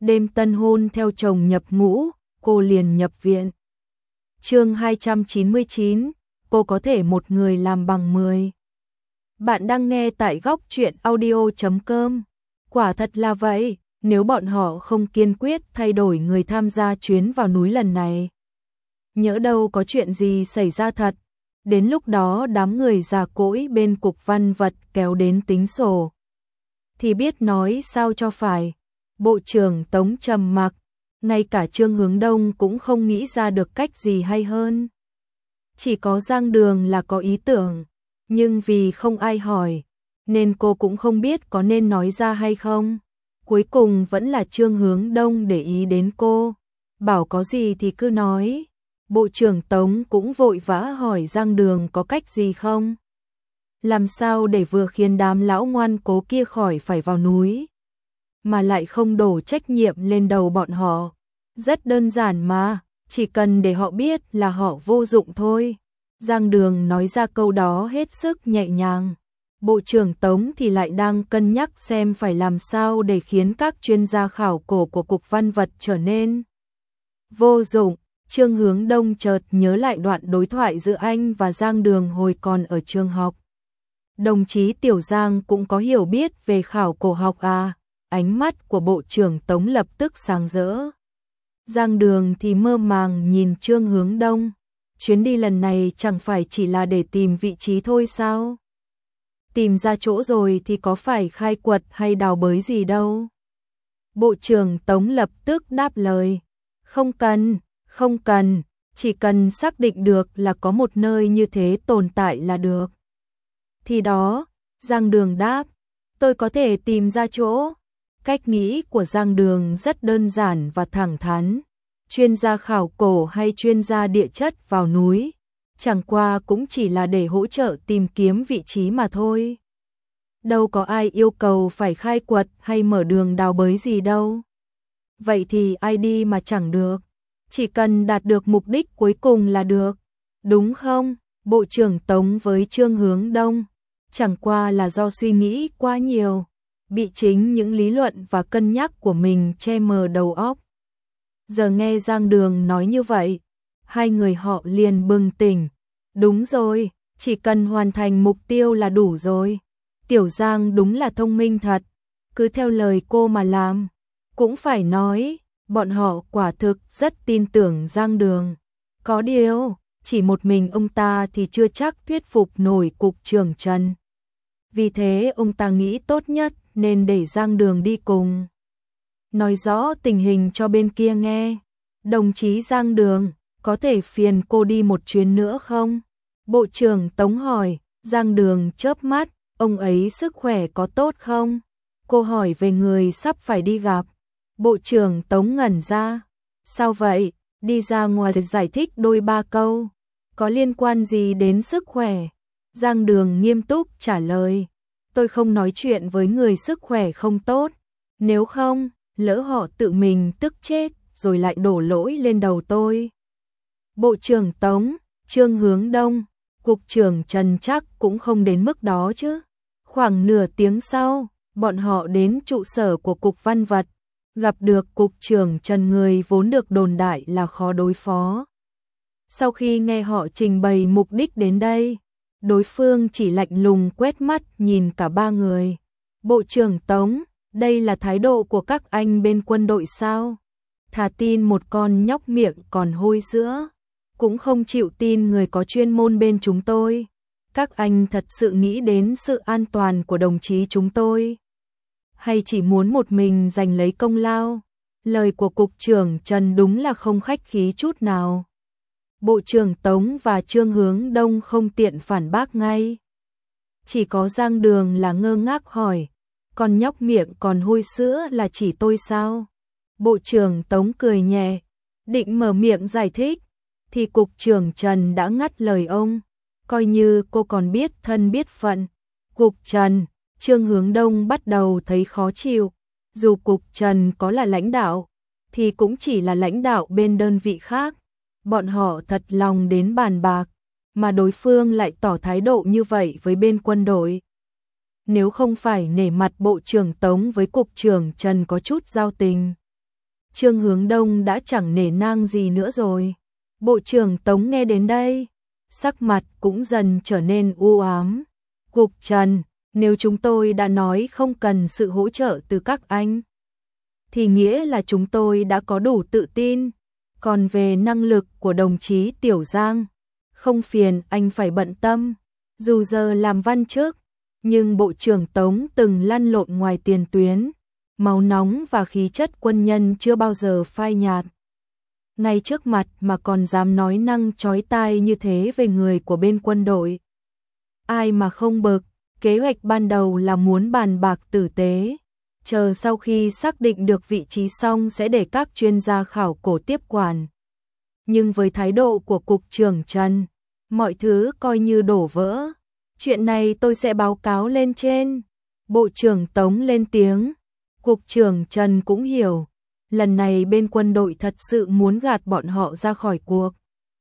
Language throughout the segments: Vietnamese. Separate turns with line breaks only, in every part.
đêm tân hôn theo chồng nhập ngũ, cô liền nhập viện. Chương 299, cô có thể một người làm bằng 10. Bạn đang nghe tại góc truyện audio.com. Quả thật là vậy, nếu bọn họ không kiên quyết thay đổi người tham gia chuyến vào núi lần này, nhỡ đâu có chuyện gì xảy ra thật, đến lúc đó đám người già cỗi bên cục văn vật kéo đến tính sổ, thì biết nói sao cho phải. Bộ trưởng Tống trầm mặc, ngay cả Trương Hướng Đông cũng không nghĩ ra được cách gì hay hơn. Chỉ có Giang Đường là có ý tưởng, nhưng vì không ai hỏi, nên cô cũng không biết có nên nói ra hay không. Cuối cùng vẫn là Trương Hướng Đông để ý đến cô, bảo có gì thì cứ nói. Bộ trưởng Tống cũng vội vã hỏi Giang Đường có cách gì không? Làm sao để vừa khiến đám lão ngoan cố kia khỏi phải vào núi, mà lại không đổ trách nhiệm lên đầu bọn họ. Rất đơn giản mà, chỉ cần để họ biết là họ vô dụng thôi. Giang Đường nói ra câu đó hết sức nhẹ nhàng. Bộ trưởng Tống thì lại đang cân nhắc xem phải làm sao để khiến các chuyên gia khảo cổ của Cục Văn vật trở nên vô dụng. Trương Hướng Đông chợt nhớ lại đoạn đối thoại giữa anh và Giang Đường hồi còn ở trường học. Đồng chí Tiểu Giang cũng có hiểu biết về khảo cổ học à? Ánh mắt của Bộ trưởng Tống lập tức sáng rỡ. Giang Đường thì mơ màng nhìn Trương Hướng Đông. Chuyến đi lần này chẳng phải chỉ là để tìm vị trí thôi sao? Tìm ra chỗ rồi thì có phải khai quật hay đào bới gì đâu. Bộ trưởng Tống lập tức đáp lời. Không cần, chỉ cần xác định được là có một nơi như thế tồn tại là được. Thì đó, Giang Đường đáp, tôi có thể tìm ra chỗ. Cách nghĩ của Giang Đường rất đơn giản và thẳng thắn. Chuyên gia khảo cổ hay chuyên gia địa chất vào núi, chẳng qua cũng chỉ là để hỗ trợ tìm kiếm vị trí mà thôi. Đâu có ai yêu cầu phải khai quật hay mở đường đào bới gì đâu. Vậy thì ai đi mà chẳng được, chỉ cần đạt được mục đích cuối cùng là được, đúng không? Bộ trưởng Tống với Trương Hướng Đông chẳng qua là do suy nghĩ quá nhiều, bị chính những lý luận và cân nhắc của mình che mờ đầu óc. Giờ nghe Giang Đường nói như vậy, hai người họ liền bừng tỉnh. Đúng rồi, chỉ cần hoàn thành mục tiêu là đủ rồi. Tiểu Giang đúng là thông minh thật, cứ theo lời cô mà làm. Cũng phải nói, bọn họ quả thực rất tin tưởng Giang Đường. Có điều, chỉ một mình ông ta thì chưa chắc thuyết phục nổi cục trưởng Trần. Vì thế ông ta nghĩ tốt nhất nên để Giang Đường đi cùng, nói rõ tình hình cho bên kia nghe. Đồng chí Giang Đường, có thể phiền cô đi một chuyến nữa không? Bộ trưởng Tống hỏi. Giang Đường chớp mắt, ông ấy sức khỏe có tốt không? Cô hỏi về người sắp phải đi gặp. Bộ trưởng Tống ngẩn ra. Sao vậy? Đi ra ngoài giải thích đôi ba câu, có liên quan gì đến sức khỏe? Giang Đường nghiêm túc trả lời. Tôi không nói chuyện với người sức khỏe không tốt, nếu không, lỡ họ tự mình tức chết rồi lại đổ lỗi lên đầu tôi. Bộ trưởng Tống, Trương Hướng Đông, cục trưởng Trần chắc cũng không đến mức đó chứ. Khoảng nửa tiếng sau, bọn họ đến trụ sở của Cục Văn vật, gặp được cục trưởng Trần, người vốn được đồn đại là khó đối phó. Sau khi nghe họ trình bày mục đích đến đây, đối phương chỉ lạnh lùng quét mắt nhìn cả ba người. Bộ trưởng Tống, đây là thái độ của các anh bên quân đội sao? Thà tin một con nhóc miệng còn hôi sữa, cũng không chịu tin người có chuyên môn bên chúng tôi. Các anh thật sự nghĩ đến sự an toàn của đồng chí chúng tôi, hay chỉ muốn một mình giành lấy công lao? Lời của cục trưởng Trần đúng là không khách khí chút nào. Bộ trưởng Tống và Trương Hướng Đông không tiện phản bác ngay. Chỉ có Giang Đường là ngơ ngác hỏi, con nhóc miệng còn hôi sữa là chỉ tôi sao? Bộ trưởng Tống cười nhẹ, định mở miệng giải thích, thì cục trưởng Trần đã ngắt lời ông, coi như cô còn biết thân biết phận. Cục Trần, Trương Hướng Đông bắt đầu thấy khó chịu, dù cục Trần có là lãnh đạo, thì cũng chỉ là lãnh đạo bên đơn vị khác. Bọn họ thật lòng đến bàn bạc, mà đối phương lại tỏ thái độ như vậy với bên quân đội. Nếu không phải nể mặt bộ trưởng Tống với cục trưởng Trần có chút giao tình, Trương Hướng Đông đã chẳng nể nang gì nữa rồi. Bộ trưởng Tống nghe đến đây, sắc mặt cũng dần trở nên u ám. Cục Trần, nếu chúng tôi đã nói không cần sự hỗ trợ từ các anh, thì nghĩa là chúng tôi đã có đủ tự tin. Còn về năng lực của đồng chí Tiểu Giang, không phiền anh phải bận tâm. Dù giờ làm văn chức, nhưng Bộ trưởng Tống từng lăn lộn ngoài tiền tuyến, máu nóng và khí chất quân nhân chưa bao giờ phai nhạt. Ngay trước mặt mà còn dám nói năng chói tai như thế về người của bên quân đội. Ai mà không bực, kế hoạch ban đầu là muốn bàn bạc tử tế. Chờ sau khi xác định được vị trí xong sẽ để các chuyên gia khảo cổ tiếp quản. Nhưng với thái độ của Cục trưởng Trần, mọi thứ coi như đổ vỡ. Chuyện này tôi sẽ báo cáo lên trên. Bộ trưởng Tống lên tiếng. Cục trưởng Trần cũng hiểu. Lần này bên quân đội thật sự muốn gạt bọn họ ra khỏi cuộc.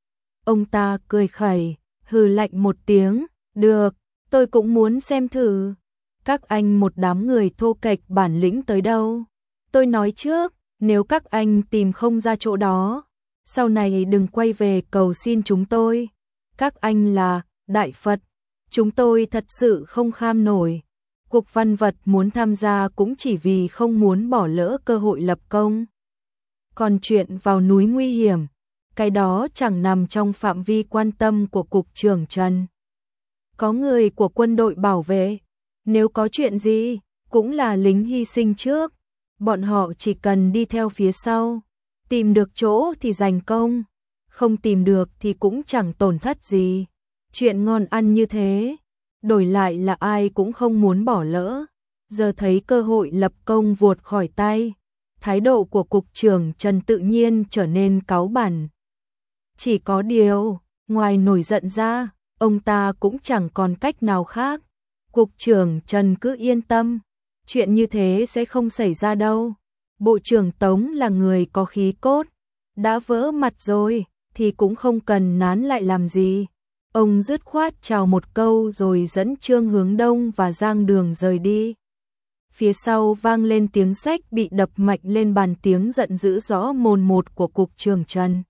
Ông ta cười khẩy, hừ lạnh một tiếng. Được, tôi cũng muốn xem thử. Các anh một đám người thô kệch bản lĩnh tới đâu. Tôi nói trước, nếu các anh tìm không ra chỗ đó, sau này đừng quay về cầu xin chúng tôi. Các anh là Đại Phật, chúng tôi thật sự không kham nổi. Cục Văn vật muốn tham gia cũng chỉ vì không muốn bỏ lỡ cơ hội lập công. Còn chuyện vào núi nguy hiểm, cái đó chẳng nằm trong phạm vi quan tâm của Cục trưởng Trần. Có người của quân đội bảo vệ, nếu có chuyện gì, cũng là lính hy sinh trước. Bọn họ chỉ cần đi theo phía sau, tìm được chỗ thì giành công, không tìm được thì cũng chẳng tổn thất gì. Chuyện ngon ăn như thế, đổi lại là ai cũng không muốn bỏ lỡ. Giờ thấy cơ hội lập công vuột khỏi tay, thái độ của Cục trưởng Trần tự nhiên trở nên cáu bẳn. Chỉ có điều, ngoài nổi giận ra, ông ta cũng chẳng còn cách nào khác. Cục trưởng Trần cứ yên tâm, chuyện như thế sẽ không xảy ra đâu. Bộ trưởng Tống là người có khí cốt, đã vỡ mặt rồi thì cũng không cần nán lại làm gì. Ông dứt khoát chào một câu rồi dẫn Trương Hướng Đông và Giang Đường rời đi. Phía sau vang lên tiếng xách bị đập mạnh lên bàn, tiếng giận dữ rõ mồn một của Cục trưởng Trần.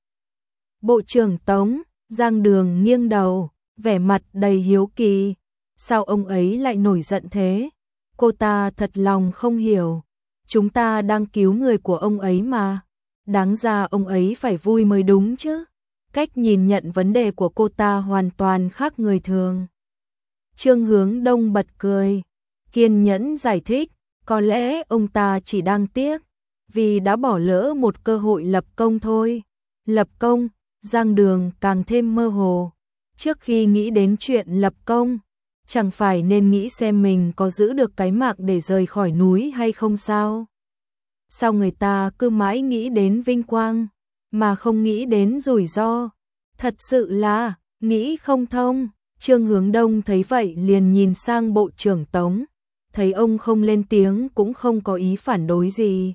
Bộ trưởng Tống, Giang Đường nghiêng đầu, vẻ mặt đầy hiếu kỳ. Sao ông ấy lại nổi giận thế? Cô ta thật lòng không hiểu. Chúng ta đang cứu người của ông ấy mà. Đáng ra ông ấy phải vui mới đúng chứ. Cách nhìn nhận vấn đề của cô ta hoàn toàn khác người thường. Trương Hướng Đông bật cười, kiên nhẫn giải thích. Có lẽ ông ta chỉ đang tiếc, vì đã bỏ lỡ một cơ hội lập công thôi. Lập công, Giang Đường càng thêm mơ hồ. Trước khi nghĩ đến chuyện lập công, chẳng phải nên nghĩ xem mình có giữ được cái mạng để rời khỏi núi hay không sao? Sao người ta cứ mãi nghĩ đến vinh quang, mà không nghĩ đến rủi ro? Thật sự là, nghĩ không thông. Trương Hướng Đông thấy vậy liền nhìn sang Bộ trưởng Tống, thấy ông không lên tiếng cũng không có ý phản đối gì.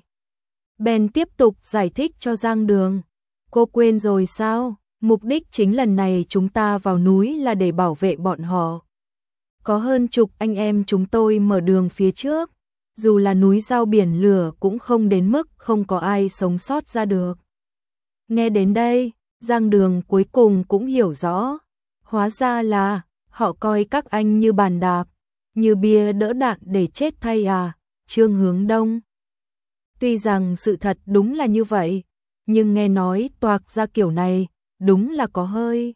Bèn tiếp tục giải thích cho Giang Đường. Cô quên rồi sao? Mục đích chính lần này chúng ta vào núi là để bảo vệ bọn họ. Có hơn chục anh em chúng tôi mở đường phía trước, dù là núi giao biển lửa cũng không đến mức không có ai sống sót ra được. Nghe đến đây, Giang Đường cuối cùng cũng hiểu rõ. Hóa ra là, họ coi các anh như bàn đạp, như bia đỡ đạn để chết thay à, Trương Hướng Đông. Tuy rằng sự thật đúng là như vậy, nhưng nghe nói toạc ra kiểu này, đúng là có hơi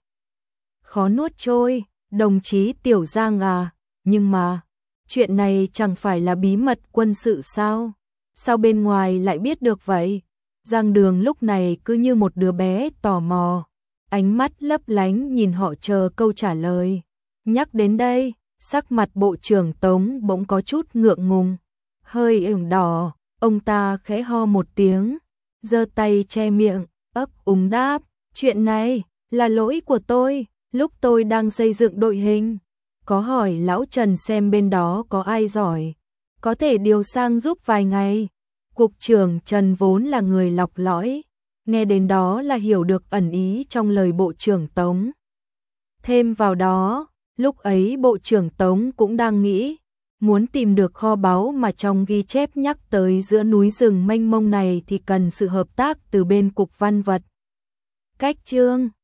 khó nuốt trôi. Đồng chí Tiểu Giang à, nhưng mà, chuyện này chẳng phải là bí mật quân sự sao? Sao bên ngoài lại biết được vậy? Giang Đường lúc này cứ như một đứa bé tò mò, ánh mắt lấp lánh nhìn họ chờ câu trả lời. Nhắc đến đây, sắc mặt Bộ trưởng Tống bỗng có chút ngượng ngùng, hơi ửng đỏ, ông ta khẽ ho một tiếng, giơ tay che miệng, ấp úng đáp, chuyện này là lỗi của tôi. Lúc tôi đang xây dựng đội hình, có hỏi lão Trần xem bên đó có ai giỏi, có thể điều sang giúp vài ngày. Cục trưởng Trần vốn là người lọc lõi, nghe đến đó là hiểu được ẩn ý trong lời Bộ trưởng Tống. Thêm vào đó, lúc ấy Bộ trưởng Tống cũng đang nghĩ, Muốn tìm được kho báu mà trong ghi chép nhắc tới giữa núi rừng mênh mông này thì cần sự hợp tác từ bên Cục Văn vật. Cách chương